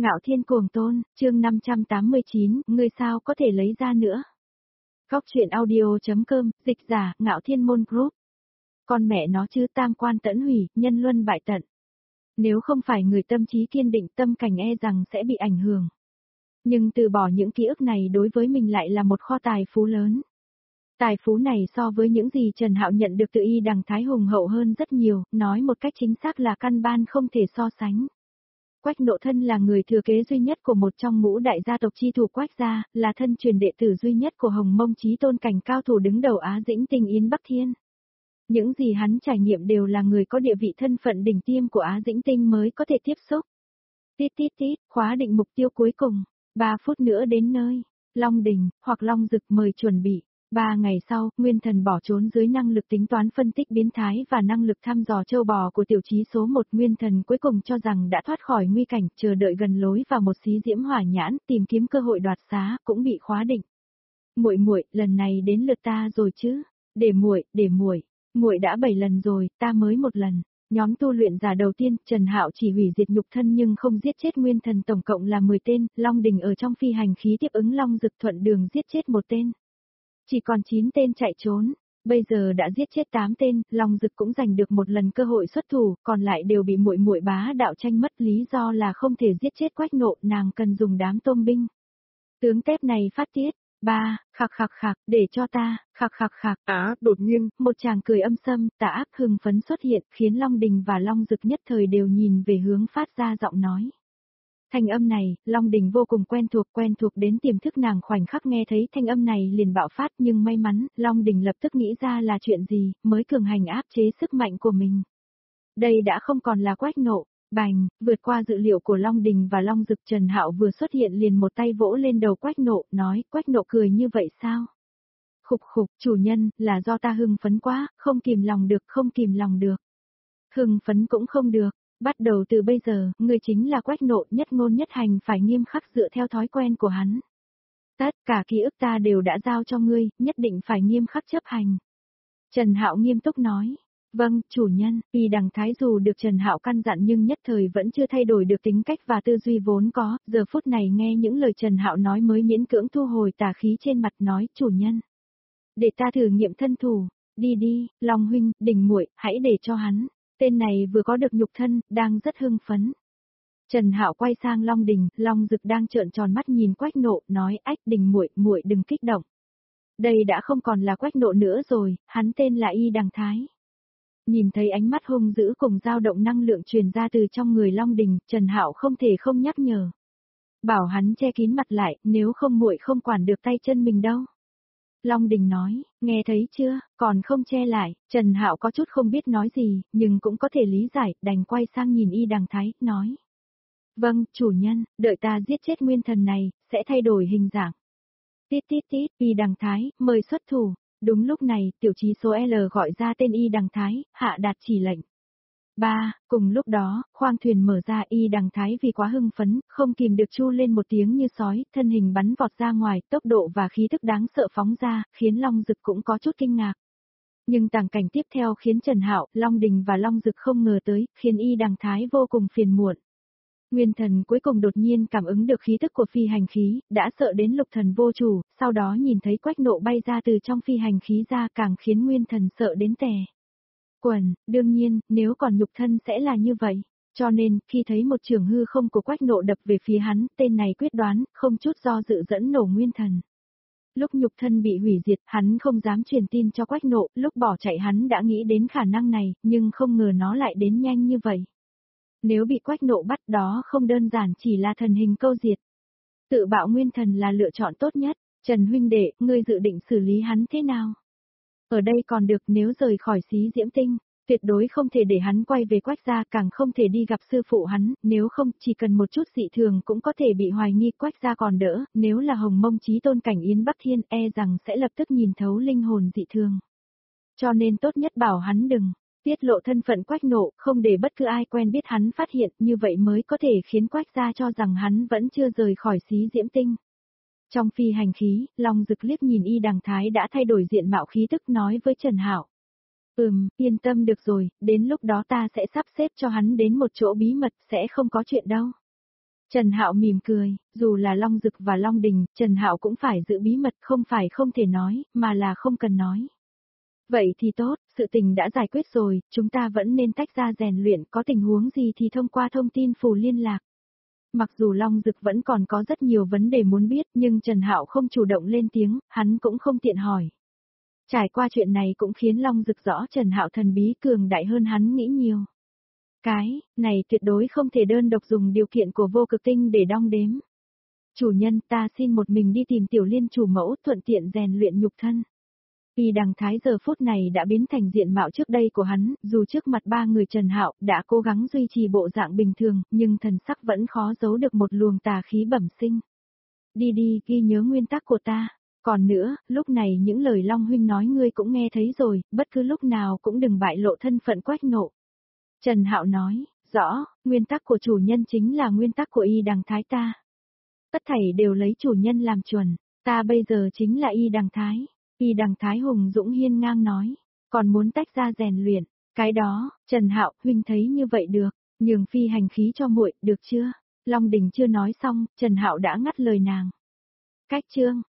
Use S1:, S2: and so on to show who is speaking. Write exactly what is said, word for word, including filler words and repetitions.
S1: Ngạo Thiên Cuồng Tôn, chương năm trăm tám mươi chín, ngươi sao có thể lấy ra nữa. Góc truyện audio.com, dịch giả, Ngạo Thiên Môn Group. Con mẹ nó chứ, tam quan tẫn hủy, nhân luân bại tận. Nếu không phải người tâm trí kiên định, tâm cảnh e rằng sẽ bị ảnh hưởng. Nhưng từ bỏ những ký ức này đối với mình lại là một kho tài phú lớn. Tài phú này so với những gì Trần Hạo nhận được từ Y Đằng Thái hùng hậu hơn rất nhiều, nói một cách chính xác là căn ban không thể so sánh. Quách Nộ Thân là người thừa kế duy nhất của một trong ngũ đại gia tộc chi thủ Quách gia, là thân truyền đệ tử duy nhất của Hồng Mông Chí Tôn cảnh cao thủ đứng đầu Á Dĩnh Tinh Yến Bắc Thiên. Những gì hắn trải nghiệm đều là người có địa vị thân phận đỉnh tiêm của Á Dĩnh Tinh mới có thể tiếp xúc. Tít tít tít, khóa định mục tiêu cuối cùng, ba phút nữa đến nơi, Long Đình, hoặc Long Dực mời chuẩn bị. Ba ngày sau, Nguyên Thần bỏ trốn dưới năng lực tính toán phân tích biến thái và năng lực thăm dò châu bò của tiểu chí số một. Nguyên Thần cuối cùng cho rằng đã thoát khỏi nguy cảnh, chờ đợi gần lối vào một xí diễm hỏa nhãn, tìm kiếm cơ hội đoạt xá, cũng bị khóa định. Muội muội, lần này đến lượt ta rồi chứ? Để muội, để muội, muội đã bảy lần rồi, ta mới một lần. Nhóm tu luyện giả đầu tiên, Trần Hạo chỉ hủy diệt nhục thân nhưng không giết chết Nguyên Thần, tổng cộng là mười tên. Long Đình ở trong phi hành khí tiếp ứng Long Dực thuận đường giết chết một tên. Chỉ còn chín tên chạy trốn, bây giờ đã giết chết tám tên, Long Dực cũng giành được một lần cơ hội xuất thủ, còn lại đều bị muội muội bá đạo tranh mất, lý do là không thể giết chết Quách Nộ, nàng cần dùng đám tôm binh. Tướng tép này phát tiết, ba, khạc khạc khạc, để cho ta, khạc khạc khạc, á, đột nhiên, một chàng cười âm sâm, tà ác hưng phấn xuất hiện, khiến Long Đình và Long Dực nhất thời đều nhìn về hướng phát ra giọng nói. Thanh âm này, Long Đình vô cùng quen thuộc, quen thuộc đến tiềm thức nàng khoảnh khắc nghe thấy thanh âm này liền bạo phát, nhưng may mắn, Long Đình lập tức nghĩ ra là chuyện gì, mới cường hành áp chế sức mạnh của mình. Đây đã không còn là Quách Nộ, bành, vượt qua dự liệu của Long Đình và Long Dực. Trần Hạo vừa xuất hiện liền một tay vỗ lên đầu Quách Nộ, nói, Quách Nộ cười như vậy sao? Khục khục, chủ nhân, là do ta hưng phấn quá, không kìm lòng được, không kìm lòng được. Hưng phấn cũng không được. Bắt đầu từ bây giờ, ngươi chính là Quách Nộ, nhất ngôn nhất hành phải nghiêm khắc dựa theo thói quen của hắn. Tất cả ký ức ta đều đã giao cho ngươi, nhất định phải nghiêm khắc chấp hành. Trần Hạo nghiêm túc nói. Vâng, chủ nhân. Y Đằng Thái dù được Trần Hạo căn dặn nhưng nhất thời vẫn chưa thay đổi được tính cách và tư duy vốn có, giờ phút này nghe những lời Trần Hạo nói mới miễn cưỡng thu hồi tà khí trên mặt, nói, chủ nhân. Để ta thử nghiệm thân thủ, đi đi, Long huynh, Đình muội, hãy để cho hắn. Tên này vừa có được nhục thân, đang rất hưng phấn. Trần Hạo quay sang Long Đình, Long Dực đang trợn tròn mắt nhìn Quách Nộ, nói, ách, Đình muội, muội đừng kích động. Đây đã không còn là Quách Nộ nữa rồi, hắn tên là Y Đằng Thái. Nhìn thấy ánh mắt hung dữ cùng dao động năng lượng truyền ra từ trong người Long Đình, Trần Hạo không thể không nhắc nhở. Bảo hắn che kín mặt lại, nếu không muội không quản được tay chân mình đâu. Long Đình nói, nghe thấy chưa, còn không che lại. Trần Hạo có chút không biết nói gì, nhưng cũng có thể lý giải, đành quay sang nhìn Y Đằng Thái, nói. Vâng, chủ nhân, đợi ta giết chết Nguyên Thần này, sẽ thay đổi hình dạng. Tít tít tít, Y Đằng Thái, mời xuất thủ. Đúng lúc này, tiểu chí số L gọi ra tên Y Đằng Thái, hạ đạt chỉ lệnh. Ba, cùng lúc đó, khoang thuyền mở ra. Y Đằng Thái vì quá hưng phấn, không kìm được chu lên một tiếng như sói, thân hình bắn vọt ra ngoài, tốc độ và khí thức đáng sợ phóng ra, khiến Long Dực cũng có chút kinh ngạc. Nhưng tàng cảnh tiếp theo khiến Trần Hạo, Long Đình và Long Dực không ngờ tới, khiến Y Đằng Thái vô cùng phiền muộn. Nguyên Thần cuối cùng đột nhiên cảm ứng được khí thức của phi hành khí, đã sợ đến lục thần vô chủ, sau đó nhìn thấy Quách Nộ bay ra từ trong phi hành khí ra, càng khiến Nguyên Thần sợ đến tè quần. Đương nhiên, nếu còn nhục thân sẽ là như vậy. Cho nên, khi thấy một trường hư không của Quách Nộ đập về phía hắn, tên này quyết đoán, không chút do dự dẫn nổ Nguyên Thần. Lúc nhục thân bị hủy diệt, hắn không dám truyền tin cho Quách Nộ, lúc bỏ chạy hắn đã nghĩ đến khả năng này, nhưng không ngờ nó lại đến nhanh như vậy. Nếu bị Quách Nộ bắt, đó không đơn giản chỉ là thần hình câu diệt. Tự bạo Nguyên Thần là lựa chọn tốt nhất. Trần huynh đệ, ngươi dự định xử lý hắn thế nào? Ở đây còn được, nếu rời khỏi xí diễm tinh, tuyệt đối không thể để hắn quay về Quách gia, càng không thể đi gặp sư phụ hắn, nếu không, chỉ cần một chút dị thường cũng có thể bị hoài nghi. Quách gia còn đỡ, nếu là Hồng Mông Chí Tôn cảnh Yến Bắc Thiên, e rằng sẽ lập tức nhìn thấu linh hồn dị thường. Cho nên tốt nhất bảo hắn đừng tiết lộ thân phận Quách Nộ, không để bất cứ ai quen biết hắn phát hiện, như vậy mới có thể khiến Quách gia cho rằng hắn vẫn chưa rời khỏi xí diễm tinh. Trong phi hành khí, Long Dực liếc nhìn Y Đằng Thái đã thay đổi diện mạo khí tức, nói với Trần Hạo. Ừm, yên tâm được rồi, đến lúc đó ta sẽ sắp xếp cho hắn đến một chỗ bí mật, sẽ không có chuyện đâu. Trần Hạo mỉm cười, dù là Long Dực và Long Đình, Trần Hạo cũng phải giữ bí mật, không phải không thể nói, mà là không cần nói. Vậy thì tốt, sự tình đã giải quyết rồi, chúng ta vẫn nên tách ra rèn luyện, có tình huống gì thì thông qua thông tin phù liên lạc. Mặc dù Long Dực vẫn còn có rất nhiều vấn đề muốn biết, nhưng Trần Hạo không chủ động lên tiếng, hắn cũng không tiện hỏi. Trải qua chuyện này cũng khiến Long Dực rõ Trần Hạo thần bí cường đại hơn hắn nghĩ nhiều. Cái này tuyệt đối không thể đơn độc dùng điều kiện của vô cực tinh để đong đếm. Chủ nhân, ta xin một mình đi tìm Tiểu Liên chủ mẫu, thuận tiện rèn luyện nhục thân. Y Đằng Thái giờ phút này đã biến thành diện mạo trước đây của hắn, dù trước mặt ba người Trần Hạo đã cố gắng duy trì bộ dạng bình thường, nhưng thần sắc vẫn khó giấu được một luồng tà khí bẩm sinh. Đi đi, ghi nhớ nguyên tắc của ta. Còn nữa, lúc này những lời Long huynh nói ngươi cũng nghe thấy rồi, bất cứ lúc nào cũng đừng bại lộ thân phận Quách Nộ. Trần Hạo nói, rõ, nguyên tắc của chủ nhân chính là nguyên tắc của Y Đằng Thái ta. Tất thảy đều lấy chủ nhân làm chuẩn, ta bây giờ chính là Y Đằng Thái. Y Đằng Thái hùng dũng hiên ngang nói, còn muốn tách ra rèn luyện, cái đó, Trần Hạo, huynh thấy như vậy được, nhường phi hành khí cho muội, được chưa? Long Đình chưa nói xong, Trần Hạo đã ngắt lời nàng. Cách chương